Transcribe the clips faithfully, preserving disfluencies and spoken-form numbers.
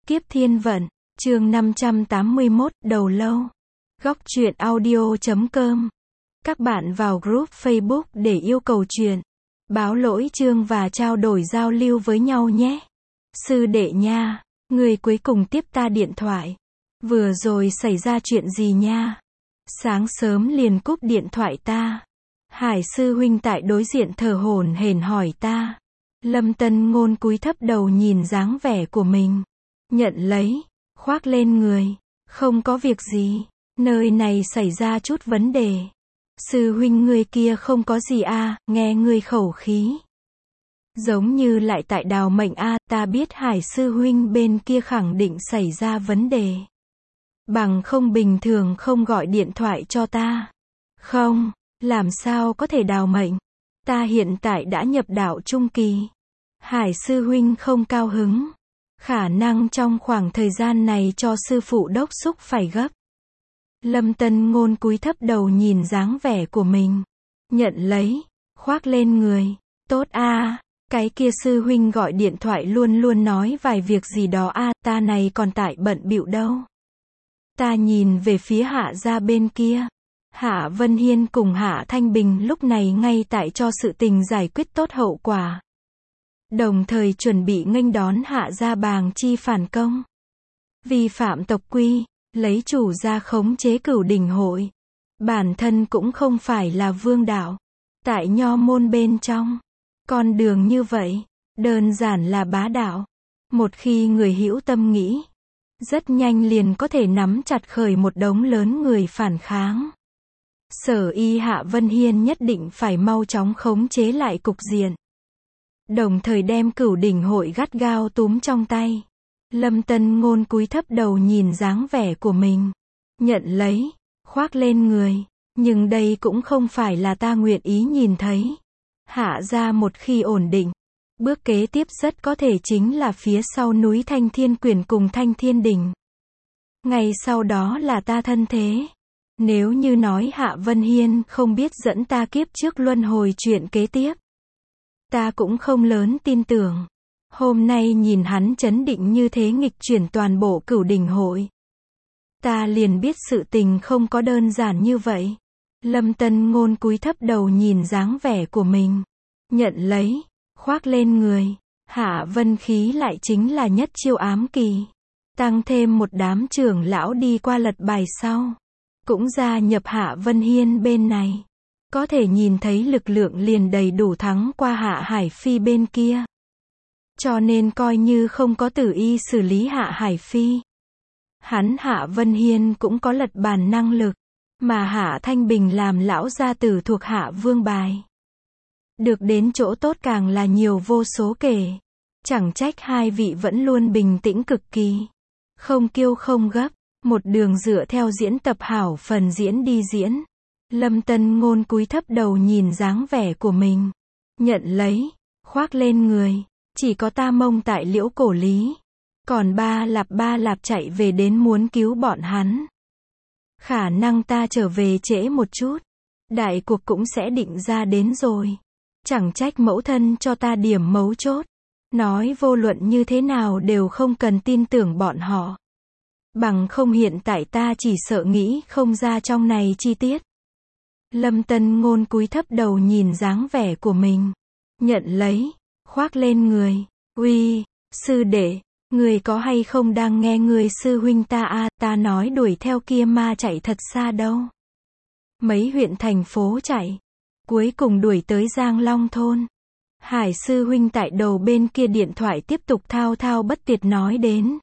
Kiếp Thiên Vận, chương năm trăm tám mươi mốt, Đầu Lâu. Góc truyện audio chấm com. Các bạn vào group Facebook để yêu cầu truyện, báo lỗi chương và trao đổi giao lưu với nhau nhé. Sư đệ nha, người cuối cùng tiếp ta điện thoại. Vừa rồi xảy ra chuyện gì nha? Sáng sớm liền cúp điện thoại ta. Hải sư huynh tại đối diện thở hổn hển hỏi ta. Lâm Tân Ngôn cúi thấp đầu nhìn dáng vẻ của mình. Nhận lấy, khoác lên người. Không có việc gì, nơi này xảy ra chút vấn đề. Sư huynh người kia không có gì à, nghe người khẩu khí. Giống như lại tại Đào Mệnh a, ta biết Hải sư huynh bên kia khẳng định xảy ra vấn đề. Bằng không bình thường không gọi điện thoại cho ta. Không, làm sao có thể Đào Mệnh. Ta hiện tại đã nhập đạo trung kỳ. Hải sư huynh không cao hứng. Khả năng trong khoảng thời gian này cho sư phụ đốc xúc phải gấp. Lâm Tân Ngôn cúi thấp đầu nhìn dáng vẻ của mình. Nhận lấy, khoác lên người. Tốt a, à, cái kia sư huynh gọi điện thoại luôn luôn nói vài việc gì đó a, à, ta này còn tại bận bịu đâu. Ta nhìn về phía Hạ gia bên kia. Hạ Vân Hiên cùng Hạ Thanh Bình lúc này ngay tại cho sự tình giải quyết tốt hậu quả. Đồng thời chuẩn bị nghênh đón Hạ gia bàng chi phản công. Vi phạm tộc quy, lấy chủ gia khống chế Cửu Đỉnh hội. Bản thân cũng không phải là vương đạo. Tại nho môn bên trong, con đường như vậy, đơn giản là bá đạo. Một khi người hữu tâm nghĩ, rất nhanh liền có thể nắm chặt khởi một đống lớn người phản kháng. Sở y Hạ Vân Hiên nhất định phải mau chóng khống chế lại cục diện. Đồng thời đem Cửu Đỉnh hội gắt gao túm trong tay. Lâm Tân Ngôn cúi thấp đầu nhìn dáng vẻ của mình. Nhận lấy, khoác lên người. Nhưng đây cũng không phải là ta nguyện ý nhìn thấy. Hạ gia một khi ổn định, bước kế tiếp rất có thể chính là phía sau núi Thanh Thiên Quyền cùng Thanh Thiên Đỉnh. Ngay sau đó là ta thân thế. Nếu như nói Hạ Vân Hiên không biết dẫn ta kiếp trước luân hồi chuyện kế tiếp, ta cũng không lớn tin tưởng. Hôm nay nhìn hắn chấn định như thế nghịch chuyển toàn bộ Cửu Đỉnh hội. Ta liền biết sự tình không có đơn giản như vậy. Lâm Tân Ngôn cúi thấp đầu nhìn dáng vẻ của mình. Nhận lấy, khoác lên người. Hạ Vân khí lại chính là nhất chiêu ám kỳ. Tăng thêm một đám trưởng lão đi qua lật bài sau. Cũng gia nhập Hạ Vân Hiên bên này. Có thể nhìn thấy lực lượng liền đầy đủ thắng qua Hạ Hải Phi bên kia. Cho nên coi như không có tử y xử lý Hạ Hải Phi. Hắn Hạ Vân Hiên cũng có lật bàn năng lực. Mà Hạ Thanh Bình làm lão gia tử thuộc Hạ Vương bài. Được đến chỗ tốt càng là nhiều vô số kể. Chẳng trách hai vị vẫn luôn bình tĩnh cực kỳ. Không kiêu không gấp. Một đường dựa theo diễn tập hảo phần diễn đi diễn. Lâm Tân Ngôn cúi thấp đầu nhìn dáng vẻ của mình. Nhận lấy, khoác lên người. Chỉ có ta mông tại Liễu Cổ Lý. Còn ba lạp ba lạp chạy về đến muốn cứu bọn hắn. Khả năng ta trở về trễ một chút. Đại cuộc cũng sẽ định ra đến rồi. Chẳng trách mẫu thân cho ta điểm mấu chốt. Nói vô luận như thế nào đều không cần tin tưởng bọn họ. Bằng không hiện tại ta chỉ sợ nghĩ không ra trong này chi tiết. Lâm Tân Ngôn cúi thấp đầu nhìn dáng vẻ của mình. Nhận lấy, khoác lên người. Uy, sư đệ, người có hay không đang nghe người sư huynh ta a, à, ta nói đuổi theo kia ma chạy thật xa đâu. Mấy huyện thành phố chạy. Cuối cùng đuổi tới Giang Long thôn. Hải sư huynh tại đầu bên kia điện thoại tiếp tục thao thao bất tuyệt nói đến.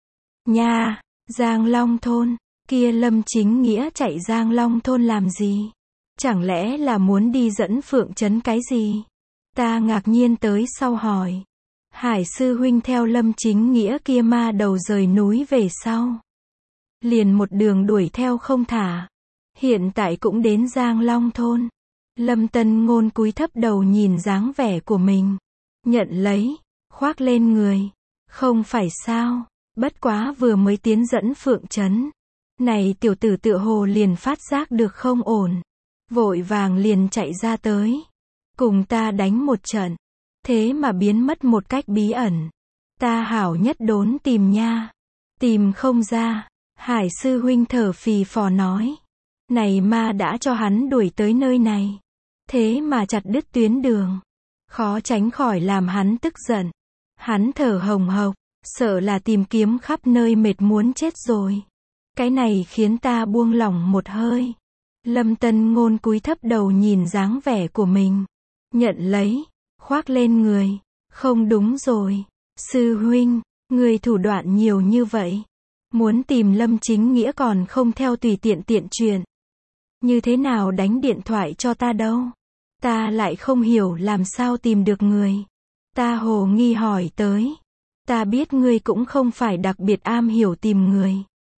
Nha, Giang Long thôn, kia Lâm Chính Nghĩa chạy Giang Long thôn làm gì? Chẳng lẽ là muốn đi dẫn Phượng Trấn cái gì? Ta ngạc nhiên tới sau hỏi. Hải sư huynh theo Lâm Chính Nghĩa kia ma đầu rời núi về sau. Liền một đường đuổi theo không thả. Hiện tại cũng đến Giang Long thôn. Lâm Tân Ngôn cúi thấp đầu nhìn dáng vẻ của mình. Nhận lấy, khoác lên người. Không phải sao, bất quá vừa mới tiến dẫn Phượng Trấn. Này tiểu tử tựa hồ liền phát giác được không ổn. Vội vàng liền chạy ra tới. Cùng ta đánh một trận. Thế mà biến mất một cách bí ẩn. Ta hảo nhất đốn tìm nha. Tìm không ra. Hải sư huynh thở phì phò nói. Này ma đã cho hắn đuổi tới nơi này. Thế mà chặt đứt tuyến đường. Khó tránh khỏi làm hắn tức giận. Hắn thở hồng hộc, sợ là tìm kiếm khắp nơi mệt muốn chết rồi. Cái này khiến ta buông lỏng một hơi. Lâm Tân Ngôn cúi thấp đầu nhìn dáng vẻ của mình. Nhận lấy, khoác lên người. Không đúng rồi. Sư huynh, người thủ đoạn nhiều như vậy. Muốn tìm Lâm Chính Nghĩa còn không theo tùy tiện tiện chuyện. Như thế nào đánh điện thoại cho ta đâu? Ta lại không hiểu làm sao tìm được người. Ta hồ nghi hỏi tới. Ta biết ngươi cũng không phải đặc biệt am hiểu tìm người.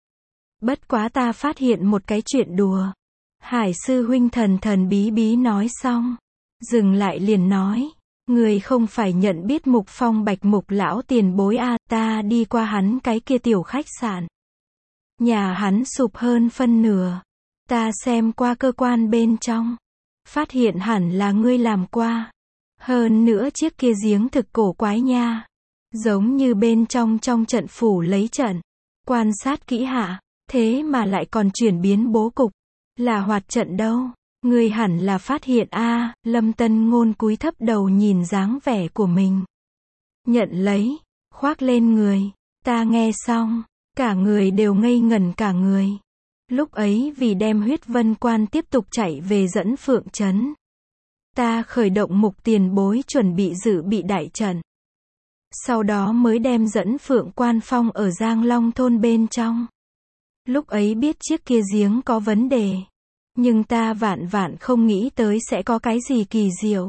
Bất quá ta phát hiện một cái chuyện đùa. Hải sư huynh thần thần bí bí nói xong. Dừng lại liền nói. Người không phải nhận biết Mục Phong Bạch Mục lão tiền bối a, ta đi qua hắn cái kia tiểu khách sạn. Nhà hắn sụp hơn phân nửa. Ta xem qua cơ quan bên trong. Phát hiện hẳn là ngươi làm qua. Hơn nữa chiếc kia giếng thực cổ quái nha. Giống như bên trong trong trận phủ lấy trận. Quan sát kỹ hạ. Thế mà lại còn chuyển biến bố cục. Là hoạt trận đâu. Ngươi hẳn là phát hiện a. Lâm Tân Ngôn cúi thấp đầu nhìn dáng vẻ của mình. Nhận lấy. Khoác lên người. Ta nghe xong. Cả người đều ngây ngẩn cả người. Lúc ấy vì đem huyết vân quan tiếp tục chạy về dẫn phượng trấn. Ta khởi động Mục tiền bối chuẩn bị dự bị đại trận. Sau đó mới đem dẫn phượng quan phong ở Giang Long thôn bên trong. Lúc ấy biết chiếc kia giếng có vấn đề. Nhưng ta vạn vạn không nghĩ tới sẽ có cái gì kỳ diệu.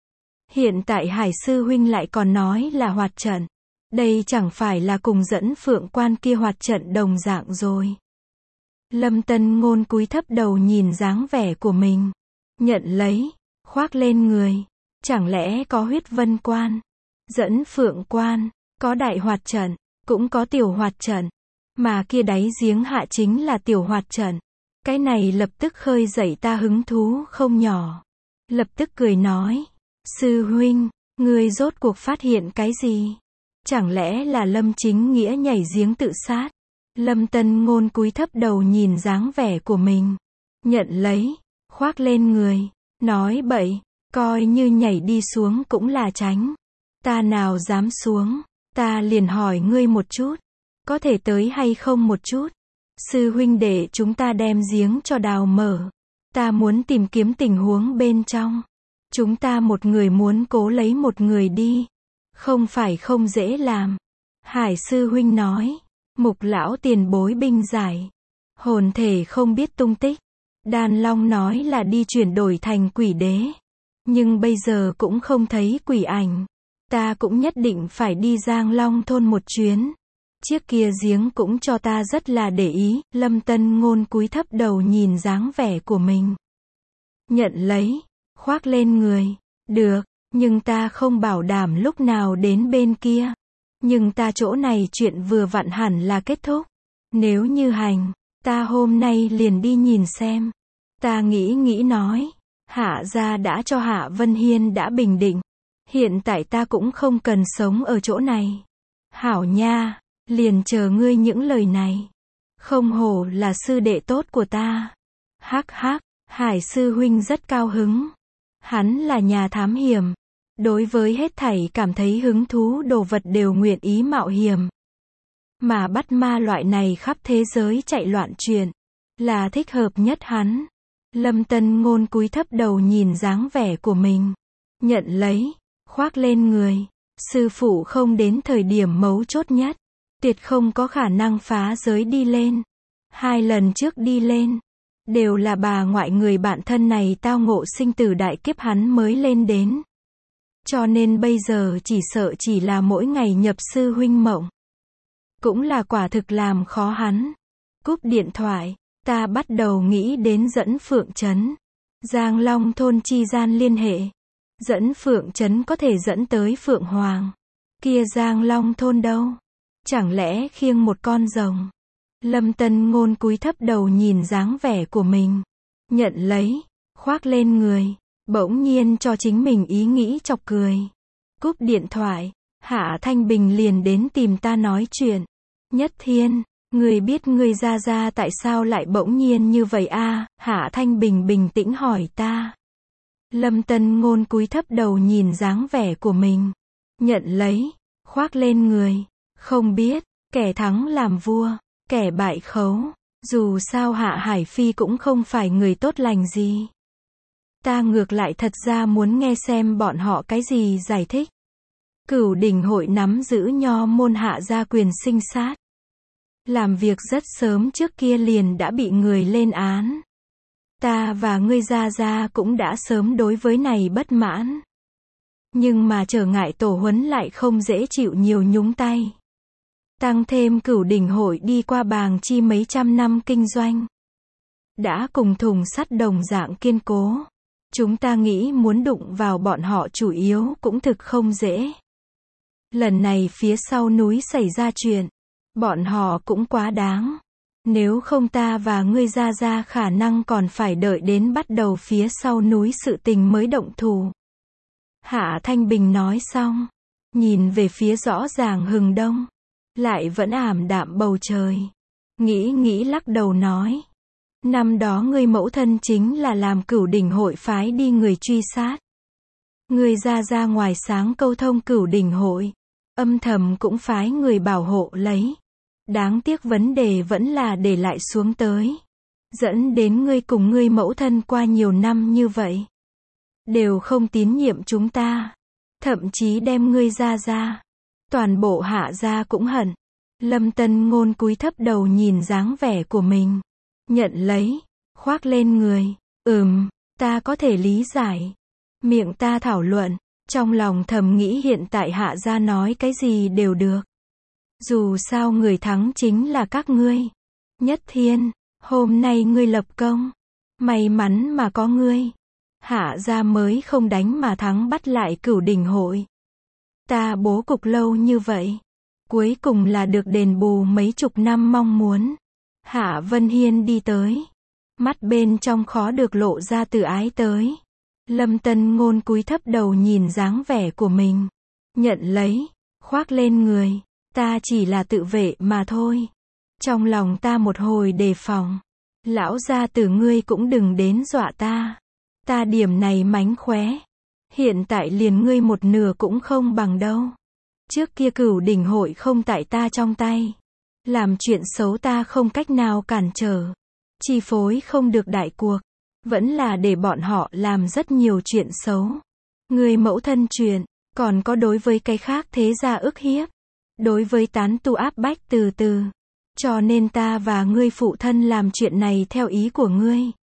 Hiện tại Hải sư huynh lại còn nói là hoạt trận. Đây chẳng phải là cùng dẫn phượng quan kia hoạt trận đồng dạng rồi. Lâm Tân Ngôn cúi thấp đầu nhìn dáng vẻ của mình. Nhận lấy. Khoác lên người. Chẳng lẽ có huyết vân quan, dẫn phượng quan, có đại hoạt trận, cũng có tiểu hoạt trận. Mà kia đáy giếng hạ chính là tiểu hoạt trận. Cái này lập tức khơi dậy ta hứng thú không nhỏ. Lập tức cười nói. Sư huynh, ngươi rốt cuộc phát hiện cái gì? Chẳng lẽ là Lâm Chính Nghĩa nhảy giếng tự sát? Lâm Tân Ngôn cúi thấp đầu nhìn dáng vẻ của mình. Nhận lấy. Khoác lên người. Nói bậy. Coi như nhảy đi xuống cũng là tránh. Ta nào dám xuống. Ta liền hỏi ngươi một chút. Có thể tới hay không một chút? Sư huynh để chúng ta đem giếng cho đào mở. Ta muốn tìm kiếm tình huống bên trong. Chúng ta một người muốn cố lấy một người đi. Không phải không dễ làm. Hải sư huynh nói. Mục lão tiền bối binh giải. Hồn thể không biết tung tích. Đàn Long nói là đi chuyển đổi thành quỷ đế. Nhưng bây giờ cũng không thấy quỷ ảnh. Ta cũng nhất định phải đi Giang Long thôn một chuyến. Chiếc kia giếng cũng cho ta rất là để ý. Lâm Tân Ngôn cúi thấp đầu nhìn dáng vẻ của mình. Nhận lấy. Khoác lên người. Được, nhưng ta không bảo đảm lúc nào đến bên kia. Nhưng ta chỗ này chuyện vừa vặn hẳn là kết thúc. Nếu như hành, ta hôm nay liền đi nhìn xem. Ta nghĩ nghĩ nói. Hạ gia đã cho Hạ Vân Hiên đã bình định. Hiện tại ta cũng không cần sống ở chỗ này. Hảo nha, liền chờ ngươi những lời này. Không hổ là sư đệ tốt của ta. Hắc hắc, Hải sư huynh rất cao hứng. Hắn là nhà thám hiểm. Đối với hết thảy cảm thấy hứng thú đồ vật đều nguyện ý mạo hiểm. Mà bắt ma loại này khắp thế giới chạy loạn chuyện. Là thích hợp nhất hắn. Lâm Tân Ngôn cúi thấp đầu nhìn dáng vẻ của mình. Nhận lấy. Khoác lên người. Sư phụ không đến thời điểm mấu chốt nhất. Tuyệt không có khả năng phá giới đi lên. Hai lần trước đi lên. Đều là bà ngoại người bạn thân này tao ngộ sinh tử đại kiếp hắn mới lên đến. Cho nên bây giờ chỉ sợ chỉ là mỗi ngày nhập sư huynh mộng. Cũng là quả thực làm khó hắn. Cúp điện thoại. Ta bắt đầu nghĩ đến dẫn phượng trấn. Giang Long thôn chi gian liên hệ. Dẫn phượng trấn có thể dẫn tới Phượng Hoàng. Kia Giang Long thôn đâu? Chẳng lẽ khiêng một con rồng? Lâm Tân Ngôn cúi thấp đầu nhìn dáng vẻ của mình. Nhận lấy. Khoác lên người. Bỗng nhiên cho chính mình ý nghĩ chọc cười. Cúp điện thoại. Hạ Thanh Bình liền đến tìm ta nói chuyện. Nhất Thiên, người biết người ra ra tại sao lại bỗng nhiên như vậy a? Hạ Thanh Bình bình tĩnh hỏi ta. Lâm Tân Ngôn cúi thấp đầu nhìn dáng vẻ của mình. Nhận lấy, khoác lên người. Không biết, kẻ thắng làm vua, kẻ bại khấu. Dù sao Hạ Hải Phi cũng không phải người tốt lành gì. Ta ngược lại thật ra muốn nghe xem bọn họ cái gì giải thích. Cửu Đỉnh hội nắm giữ nho môn Hạ gia quyền sinh sát. Làm việc rất sớm trước kia liền đã bị người lên án. Ta và ngươi gia gia cũng đã sớm đối với này bất mãn. Nhưng mà trở ngại tổ huấn lại không dễ chịu nhiều nhúng tay. Tăng thêm Cửu Đỉnh hội đi qua bàng chi mấy trăm năm kinh doanh. Đã cùng thùng sắt đồng dạng kiên cố. Chúng ta nghĩ muốn đụng vào bọn họ chủ yếu cũng thực không dễ. Lần này phía sau núi xảy ra chuyện. Bọn họ cũng quá đáng. Nếu không ta và ngươi ra ra khả năng còn phải đợi đến bắt đầu phía sau núi sự tình mới động thủ. Hạ Thanh Bình nói xong. Nhìn về phía rõ ràng hừng đông. Lại vẫn ảm đạm bầu trời. Nghĩ nghĩ lắc đầu nói. Năm đó ngươi mẫu thân chính là làm Cửu Đỉnh hội phái đi người truy sát. Ngươi ra ra ngoài sáng câu thông Cửu Đỉnh hội. Âm thầm cũng phái người bảo hộ lấy. Đáng tiếc vấn đề vẫn là để lại xuống tới. Dẫn đến ngươi cùng ngươi mẫu thân qua nhiều năm như vậy. Đều không tín nhiệm chúng ta. Thậm chí đem ngươi ra ra. Toàn bộ Hạ gia cũng hận. Lâm Tân Ngôn cúi thấp đầu nhìn dáng vẻ của mình. Nhận lấy. Khoác lên người. Ừm, ta có thể lý giải. Miệng ta thảo luận. Trong lòng thầm nghĩ hiện tại Hạ gia nói cái gì đều được. Dù sao người thắng chính là các ngươi. Nhất Thiên, hôm nay ngươi lập công. May mắn mà có ngươi. Hạ gia mới không đánh mà thắng bắt lại Cửu Đỉnh hội. Ta bố cục lâu như vậy. Cuối cùng là được đền bù mấy chục năm mong muốn. Hạ Vân Hiên đi tới. Mắt bên trong khó được lộ ra từ ái tới. Lâm Tân Ngôn cúi thấp đầu nhìn dáng vẻ của mình. Nhận lấy, khoác lên người. Ta chỉ là tự vệ mà thôi. Trong lòng ta một hồi đề phòng. Lão gia tử ngươi cũng đừng đến dọa ta. Ta điểm này mánh khóe. Hiện tại liền ngươi một nửa cũng không bằng đâu. Trước kia Cửu Đỉnh hội không tại ta trong tay. Làm chuyện xấu ta không cách nào cản trở. Chi phối không được đại cuộc. Vẫn là để bọn họ làm rất nhiều chuyện xấu. Ngươi mẫu thân chuyện. Còn có đối với cái khác thế gia ức hiếp. Đối với tán tu áp bách từ từ. Cho nên ta và ngươi phụ thân làm chuyện này theo ý của ngươi.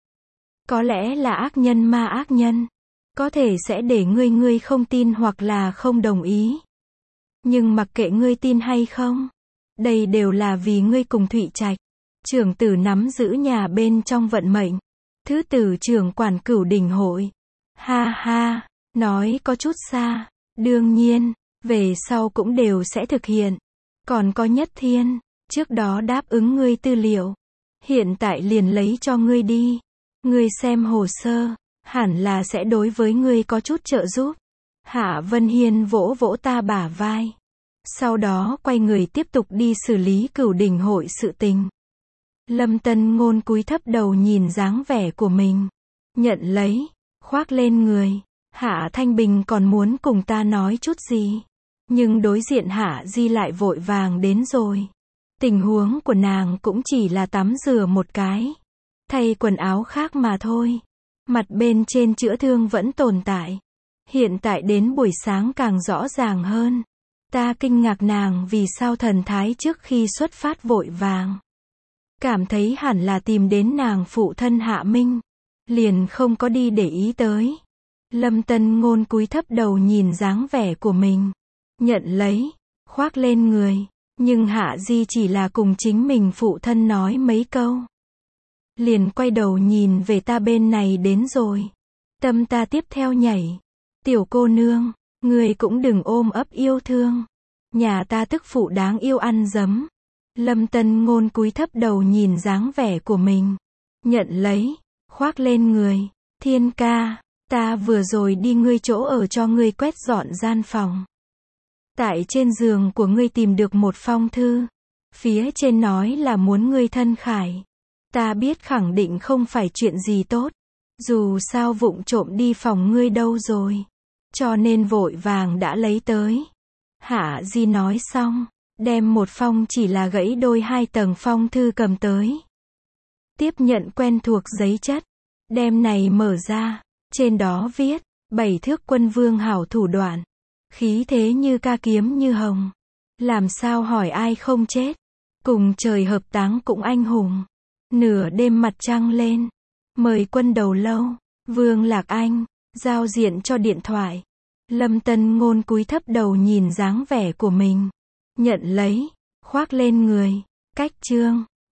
Có lẽ là ác nhân ma ác nhân. Có thể sẽ để ngươi ngươi không tin hoặc là không đồng ý. Nhưng mặc kệ ngươi tin hay không. Đây đều là vì ngươi cùng Thụy Trạch. Trưởng tử nắm giữ nhà bên trong vận mệnh. Thứ tử trưởng quản Cửu Đỉnh hội. Ha ha, nói có chút xa. Đương nhiên. Về sau cũng đều sẽ thực hiện. Còn có Nhất Thiên, trước đó đáp ứng ngươi tư liệu. Hiện tại liền lấy cho ngươi đi. Ngươi xem hồ sơ, hẳn là sẽ đối với ngươi có chút trợ giúp. Hạ Vân Hiên vỗ vỗ ta bả vai. Sau đó quay người tiếp tục đi xử lý Cửu Đỉnh hội sự tình. Lâm Tân Ngôn cúi thấp đầu nhìn dáng vẻ của mình. Nhận lấy, khoác lên người. Hạ Thanh Bình còn muốn cùng ta nói chút gì. Nhưng đối diện Hạ Di lại vội vàng đến rồi. Tình huống của nàng cũng chỉ là tắm rửa một cái. Thay quần áo khác mà thôi. Mặt bên trên chữa thương vẫn tồn tại. Hiện tại đến buổi sáng càng rõ ràng hơn. Ta kinh ngạc nàng vì sao thần thái trước khi xuất phát vội vàng. Cảm thấy hẳn là tìm đến nàng phụ thân Hạ Minh. Liền không có đi để ý tới. Lâm Tân Ngôn cúi thấp đầu nhìn dáng vẻ của mình. Nhận lấy, khoác lên người. Nhưng Hạ Di chỉ là cùng chính mình phụ thân nói mấy câu. Liền quay đầu nhìn về ta bên này đến rồi. Tâm ta tiếp theo nhảy. Tiểu cô nương, người cũng đừng ôm ấp yêu thương. Nhà ta tức phụ đáng yêu ăn dấm. Lâm Tân Ngôn cúi thấp đầu nhìn dáng vẻ của mình. Nhận lấy, khoác lên người. Thiên ca, ta vừa rồi đi ngươi chỗ ở cho ngươi quét dọn gian phòng. Tại trên giường của ngươi tìm được một phong thư. Phía trên nói là muốn ngươi thân khải. Ta biết khẳng định không phải chuyện gì tốt. Dù sao vụng trộm đi phòng ngươi đâu rồi. Cho nên vội vàng đã lấy tới. Hạ Di nói xong, đem một phong chỉ là gãy đôi hai tầng phong thư cầm tới. Tiếp nhận quen thuộc giấy chất. Đem này mở ra. Trên đó viết, bảy thước quân vương hảo thủ đoạn. Khí thế như ca kiếm như hồng. Làm sao hỏi ai không chết. Cùng trời hợp táng cũng anh hùng. Nửa đêm mặt trăng lên. Mời quân đầu lâu. Vương Lạc Anh. Giao diện cho điện thoại. Lâm Tân Ngôn cúi thấp đầu nhìn dáng vẻ của mình. Nhận lấy. Khoác lên người. Cách chương.